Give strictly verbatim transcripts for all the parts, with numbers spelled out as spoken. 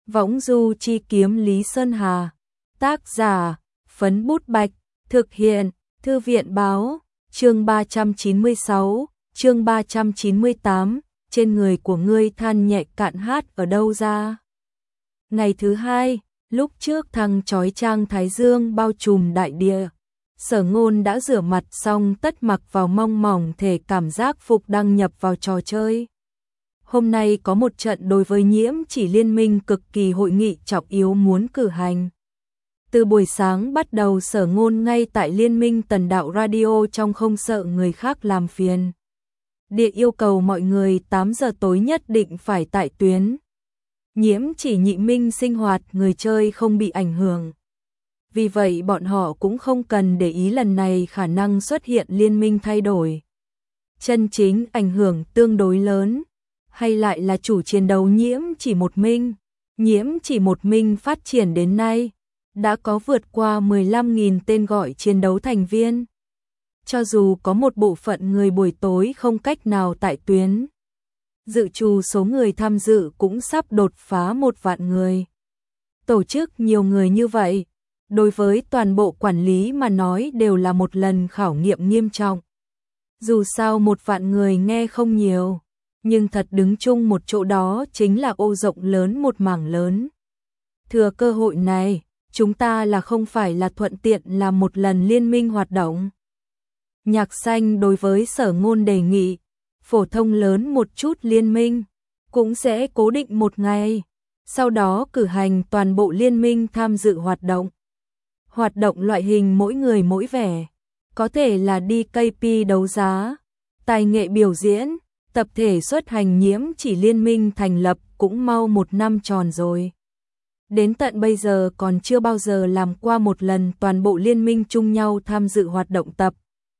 Võng du chi kiếm Lý Sơn Hà. Tác giả, Phấn Bút Bạch. Thực hiện, Thư viện báo. Chương ba trăm chín mươi sáu, chương ba trăm chín mươi tám, trên người của ngươi than nhẹ cạn hát ở đâu ra? Ngày thứ hai, lúc trước thăng chói chang thái dương bao trùm đại địa, Sở Ngôn đã rửa mặt xong tất mặc vào mong mỏng thể cảm giác phục đăng nhập vào trò chơi. Hôm nay có một trận đối với Nhiễm Chỉ liên minh cực kỳ hội nghị trọng yếu muốn cử hành. Từ buổi sáng bắt đầu Sở Ngôn ngay tại Liên minh Tần Đạo Radio trong không sợ người khác làm phiền. Địa yêu cầu mọi người tám giờ tối nhất định phải tại tuyến. Nhiễm Chỉ nhị minh sinh hoạt người chơi không bị ảnh hưởng. Vì vậy bọn họ cũng không cần để ý lần này khả năng xuất hiện liên minh thay đổi. Chân chính ảnh hưởng tương đối lớn, hay lại là chủ chiến đấu Nhiễm Chỉ một minh. Nhiễm Chỉ một minh phát triển đến nay, đã có vượt qua mười lăm nghìn tên gọi chiến đấu thành viên. Cho dù có một bộ phận người buổi tối không cách nào tại tuyến, dự trù số người tham dự cũng sắp đột phá một vạn người. Tổ chức nhiều người như vậy, đối với toàn bộ quản lý mà nói đều là một lần khảo nghiệm nghiêm trọng. Dù sao một vạn người nghe không nhiều, nhưng thật đứng chung một chỗ đó chính là ô rộng lớn một mảng lớn. Thừa cơ hội này, chúng ta là không phải là thuận tiện làm một lần liên minh hoạt động. Nhạc Xanh đối với Sở Ngôn đề nghị, phổ thông lớn một chút liên minh, cũng sẽ cố định một ngày, sau đó cử hành toàn bộ liên minh tham dự hoạt động. Hoạt động loại hình mỗi người mỗi vẻ, có thể là đi ca pê đấu giá, tài nghệ biểu diễn, tập thể xuất hành. Nhiễm Chỉ liên minh thành lập cũng mau một năm tròn rồi. Đến tận bây giờ còn chưa bao giờ làm qua một lần toàn bộ liên minh chung nhau tham dự hoạt động tập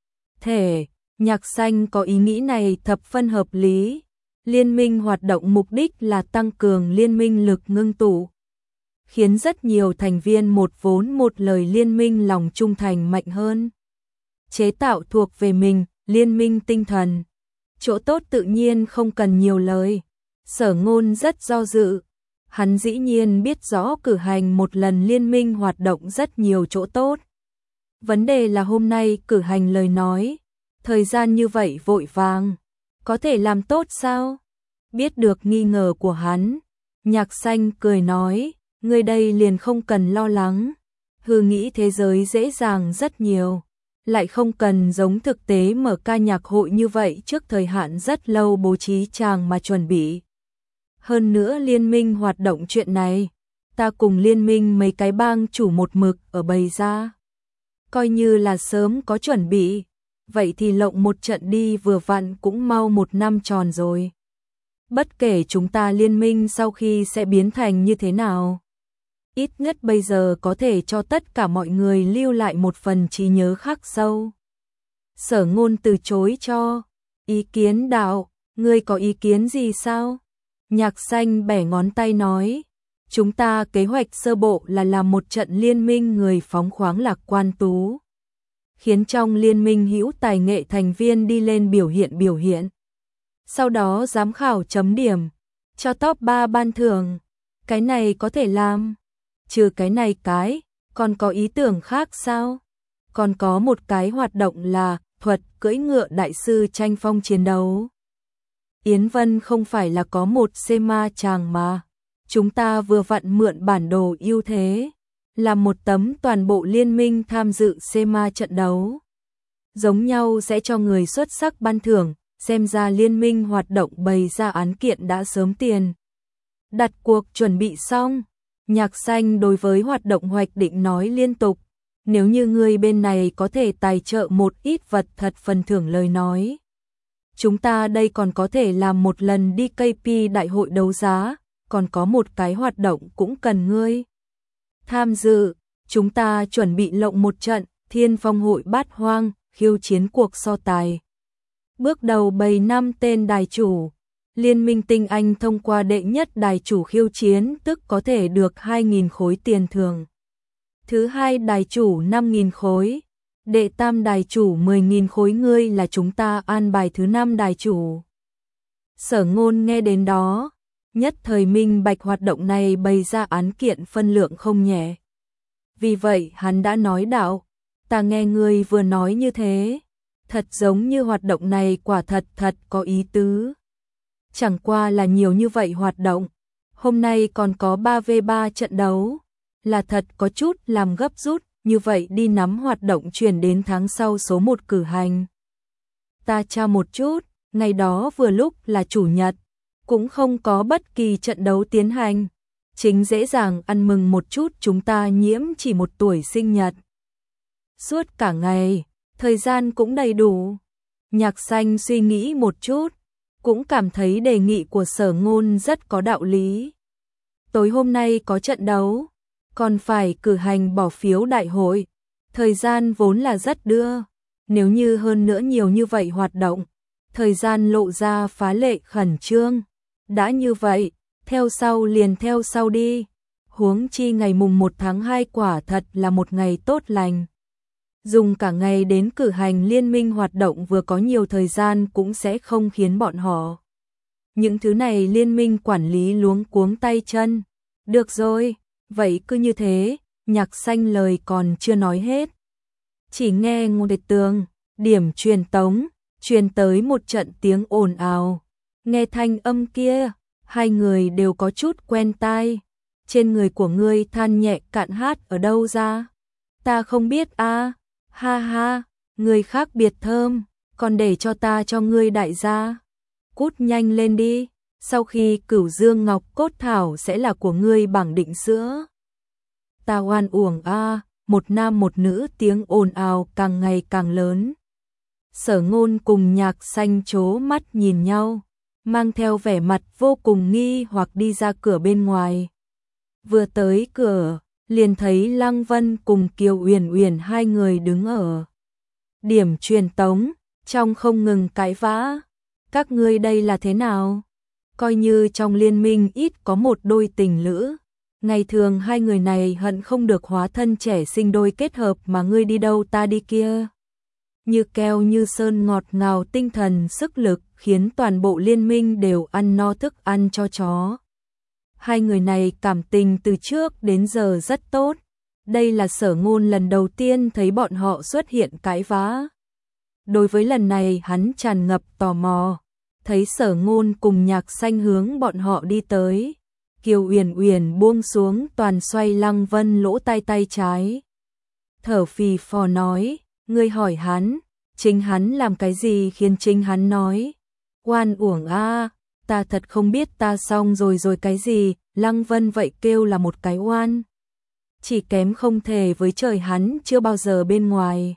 thể. Nhạc Xanh có ý nghĩ này thập phân hợp lý. Liên minh hoạt động mục đích là tăng cường liên minh lực ngưng tụ, khiến rất nhiều thành viên một vốn một lời liên minh lòng trung thành mạnh hơn. Chế tạo thuộc về mình, liên minh tinh thần. Chỗ tốt tự nhiên không cần nhiều lời. Sở Ngôn rất do dự. Hắn dĩ nhiên biết rõ cử hành một lần liên minh hoạt động rất nhiều chỗ tốt. Vấn đề là hôm nay cử hành lời nói, thời gian như vậy vội vàng, có thể làm tốt sao? Biết được nghi ngờ của hắn, Nhạc Xanh cười nói, ngươi đây liền không cần lo lắng, hư nghĩ thế giới dễ dàng rất nhiều, lại không cần giống thực tế mở ca nhạc hội như vậy trước thời hạn rất lâu bố trí chàng mà chuẩn bị. Hơn nữa liên minh hoạt động chuyện này, ta cùng liên minh mấy cái bang chủ một mực ở bày ra. Coi như là sớm có chuẩn bị, vậy thì lộng một trận đi vừa vặn cũng mau một năm tròn rồi. Bất kể chúng ta liên minh sau khi sẽ biến thành như thế nào, ít nhất bây giờ có thể cho tất cả mọi người lưu lại một phần trí nhớ khắc sâu. Sở Ngôn từ chối cho ý kiến đạo, ngươi có ý kiến gì sao? Nhạc Xanh bẻ ngón tay nói, chúng ta kế hoạch sơ bộ là làm một trận liên minh người phóng khoáng lạc quan tú, khiến trong liên minh hữu tài nghệ thành viên đi lên biểu hiện biểu hiện. Sau đó giám khảo chấm điểm, cho top ba ban thưởng. Cái này có thể làm. Trừ cái này cái, còn có ý tưởng khác sao? Còn có một cái hoạt động là thuật cưỡi ngựa đại sư tranh phong chiến đấu. Yến Vân không phải là có một schema chàng mà. Chúng ta vừa vặn mượn bản đồ ưu thế, làm một tấm toàn bộ liên minh tham dự schema trận đấu. Giống nhau sẽ cho người xuất sắc ban thưởng, xem ra liên minh hoạt động bày ra án kiện đã sớm tiền. Đặt cuộc chuẩn bị xong, Nhạc Xanh đối với hoạt động hoạch định nói liên tục, nếu như người bên này có thể tài trợ một ít vật thật phần thưởng lời nói. Chúng ta đây còn có thể làm một lần đi ca pê đại hội đấu giá, còn có một cái hoạt động cũng cần ngươi tham dự. Chúng ta chuẩn bị lộng một trận Thiên Phong hội bát hoang, khiêu chiến cuộc so tài. Bước đầu bày năm tên đài chủ. Liên minh tinh anh thông qua đệ nhất đài chủ khiêu chiến tức có thể được hai nghìn khối tiền thưởng. Thứ hai đài chủ năm nghìn khối. Đệ tam đài chủ mười nghìn khối. Ngươi là chúng ta an bài thứ năm đài chủ. Sở Ngôn nghe đến đó, nhất thời minh bạch hoạt động này bày ra án kiện phân lượng không nhẹ. Vì vậy hắn đã nói đạo, ta nghe ngươi vừa nói như thế, thật giống như hoạt động này quả thật thật có ý tứ. Chẳng qua là nhiều như vậy hoạt động, hôm nay còn có ba vs ba trận đấu, là thật có chút làm gấp rút, như vậy đi nắm hoạt động chuyển đến tháng sau số một cử hành. Ta tra một chút, ngày đó vừa lúc là chủ nhật, cũng không có bất kỳ trận đấu tiến hành, chính dễ dàng ăn mừng một chút chúng ta nhiễm chỉ một tuổi sinh nhật. Suốt cả ngày, thời gian cũng đầy đủ. Nhạc Xanh suy nghĩ một chút, cũng cảm thấy đề nghị của Sở Ngôn rất có đạo lý. Tối hôm nay có trận đấu, còn phải cử hành bỏ phiếu đại hội, thời gian vốn là rất đưa, nếu như hơn nữa nhiều như vậy hoạt động, thời gian lộ ra phá lệ khẩn trương. Đã như vậy, theo sau liền theo sau đi, huống chi ngày mùng một tháng hai quả thật là một ngày tốt lành. Dùng cả ngày đến cử hành liên minh hoạt động vừa có nhiều thời gian cũng sẽ không khiến bọn họ. Những thứ này liên minh quản lý luống cuống tay chân. Được rồi, vậy cứ như thế, Nhạc Xanh lời còn chưa nói hết. Chỉ nghe Ngô Đệt Tường, điểm truyền tống, truyền tới một trận tiếng ồn ào. Nghe thanh âm kia, hai người đều có chút quen tai. Trên người của ngươi than nhẹ cạn hát ở đâu ra? Ta không biết a. À. Ha ha, người khác biệt thơm, còn để cho ta cho ngươi đại gia. Cút nhanh lên đi, sau khi Cửu Dương Ngọc Cốt Thảo sẽ là của ngươi bảng định sữa. Ta oan uổng a, à, một nam một nữ tiếng ồn ào càng ngày càng lớn. Sở Ngôn cùng Nhạc Xanh chố mắt nhìn nhau, mang theo vẻ mặt vô cùng nghi hoặc đi ra cửa bên ngoài. Vừa tới cửa, liền thấy Lăng Vân cùng Kiều Uyển Uyển hai người đứng ở điểm truyền tống, trong không ngừng cãi vã. Các ngươi đây là thế nào? Coi như trong liên minh ít có một đôi tình lữ. Ngày thường hai người này hận không được hóa thân trẻ sinh đôi kết hợp mà ngươi đi đâu ta đi kia. Như keo như sơn ngọt ngào tinh thần sức lực khiến toàn bộ liên minh đều ăn no thức ăn cho chó. Hai người này cảm tình từ trước đến giờ rất tốt. Đây là Sở Ngôn lần đầu tiên thấy bọn họ xuất hiện cãi vã. Đối với lần này hắn tràn ngập tò mò. Thấy Sở Ngôn cùng Nhạc Xanh hướng bọn họ đi tới. Kiều Uyển Uyển buông xuống toàn xoay Lăng Vân lỗ tai tay trái. Thở phì phò nói, ngươi hỏi hắn, chính hắn làm cái gì khiến chính hắn nói. Oan uổng a, ta thật không biết ta xong rồi rồi cái gì, Lăng Vân vậy kêu là một cái oan. Chỉ kém không thể với trời hắn chưa bao giờ bên ngoài.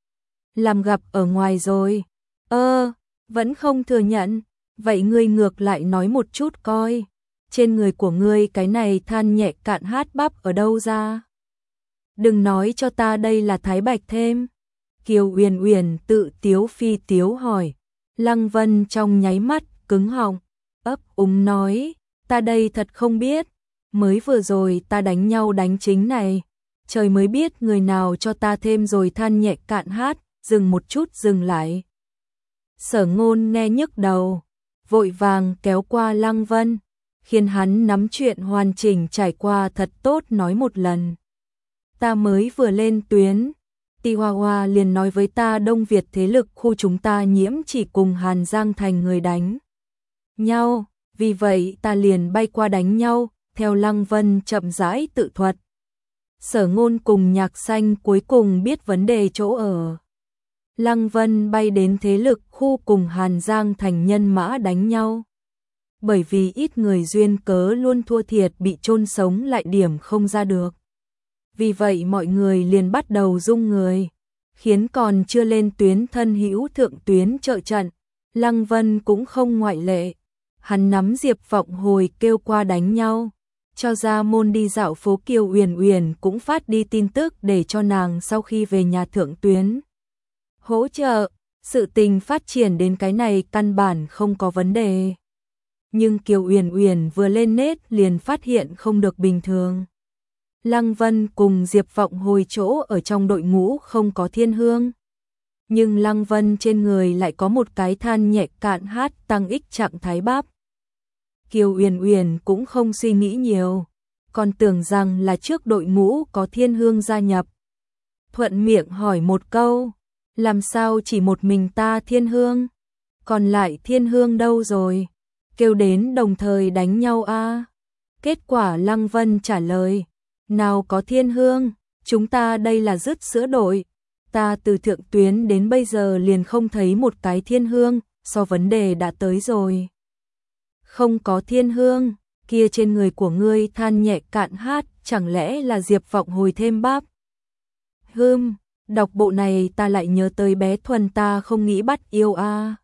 Làm gặp ở ngoài rồi. Ơ, vẫn không thừa nhận, vậy ngươi ngược lại nói một chút coi. Trên người của ngươi cái này than nhẹ cạn hát bắp ở đâu ra? Đừng nói cho ta đây là Thái Bạch thêm. Kiều Uyển Uyển tự tiếu phi tiếu hỏi. Lăng Vân trong nháy mắt cứng họng, ấp úng nói, ta đây thật không biết, mới vừa rồi ta đánh nhau đánh chính này, trời mới biết người nào cho ta thêm rồi than nhẹ cạn hát, dừng một chút dừng lại. Sở Ngôn nghe nhức đầu, vội vàng kéo qua Lăng Vân, khiến hắn nắm chuyện hoàn chỉnh trải qua thật tốt nói một lần. Ta mới vừa lên tuyến, Ti Hoa Hoa liền nói với ta Đông Việt thế lực khu chúng ta nhiễm chỉ cùng Hàn Giang Thành người đánh nhau, vì vậy ta liền bay qua đánh nhau, theo Lăng Vân chậm rãi tự thuật. Sở Ngôn cùng Nhạc Xanh cuối cùng biết vấn đề chỗ ở. Lăng Vân bay đến thế lực khu cùng Hàn Giang Thành nhân mã đánh nhau. Bởi vì ít người duyên cớ luôn thua thiệt bị chôn sống lại điểm không ra được. Vì vậy mọi người liền bắt đầu rung người, khiến còn chưa lên tuyến thân hữu thượng tuyến trợ trận, Lăng Vân cũng không ngoại lệ. Hắn nắm Diệp Vọng Hồi kêu qua đánh nhau, cho ra môn đi dạo phố. Kiều Uyển Uyển cũng phát đi tin tức để cho nàng sau khi về nhà thượng tuyến hỗ trợ. Sự tình phát triển đến cái này căn bản không có vấn đề. Nhưng Kiều Uyển Uyển vừa lên nét liền phát hiện không được bình thường. Lăng Vân cùng Diệp Vọng Hồi chỗ ở trong đội ngũ không có thiên hương. Nhưng Lăng Vân trên người lại có một cái than nhẹ cạn hát tăng ích trạng thái bắp. Kiều Uyển Uyển cũng không suy nghĩ nhiều, còn tưởng rằng là trước đội ngũ có Thiên Hương gia nhập. Thuận miệng hỏi một câu, làm sao chỉ một mình ta Thiên Hương? Còn lại Thiên Hương đâu rồi? Kêu đến đồng thời đánh nhau a. Kết quả Lăng Vân trả lời, nào có Thiên Hương, chúng ta đây là dứt sữa đội. Ta từ thượng tuyến đến bây giờ liền không thấy một cái Thiên Hương, so vấn đề đã tới rồi. Không có Thiên Hương, kia trên người của ngươi than nhẹ cạn hát, chẳng lẽ là Diệp Vọng hồi thêm bắp? Hừm, đọc bộ này ta lại nhớ tới bé Thuần ta không nghĩ bắt yêu a.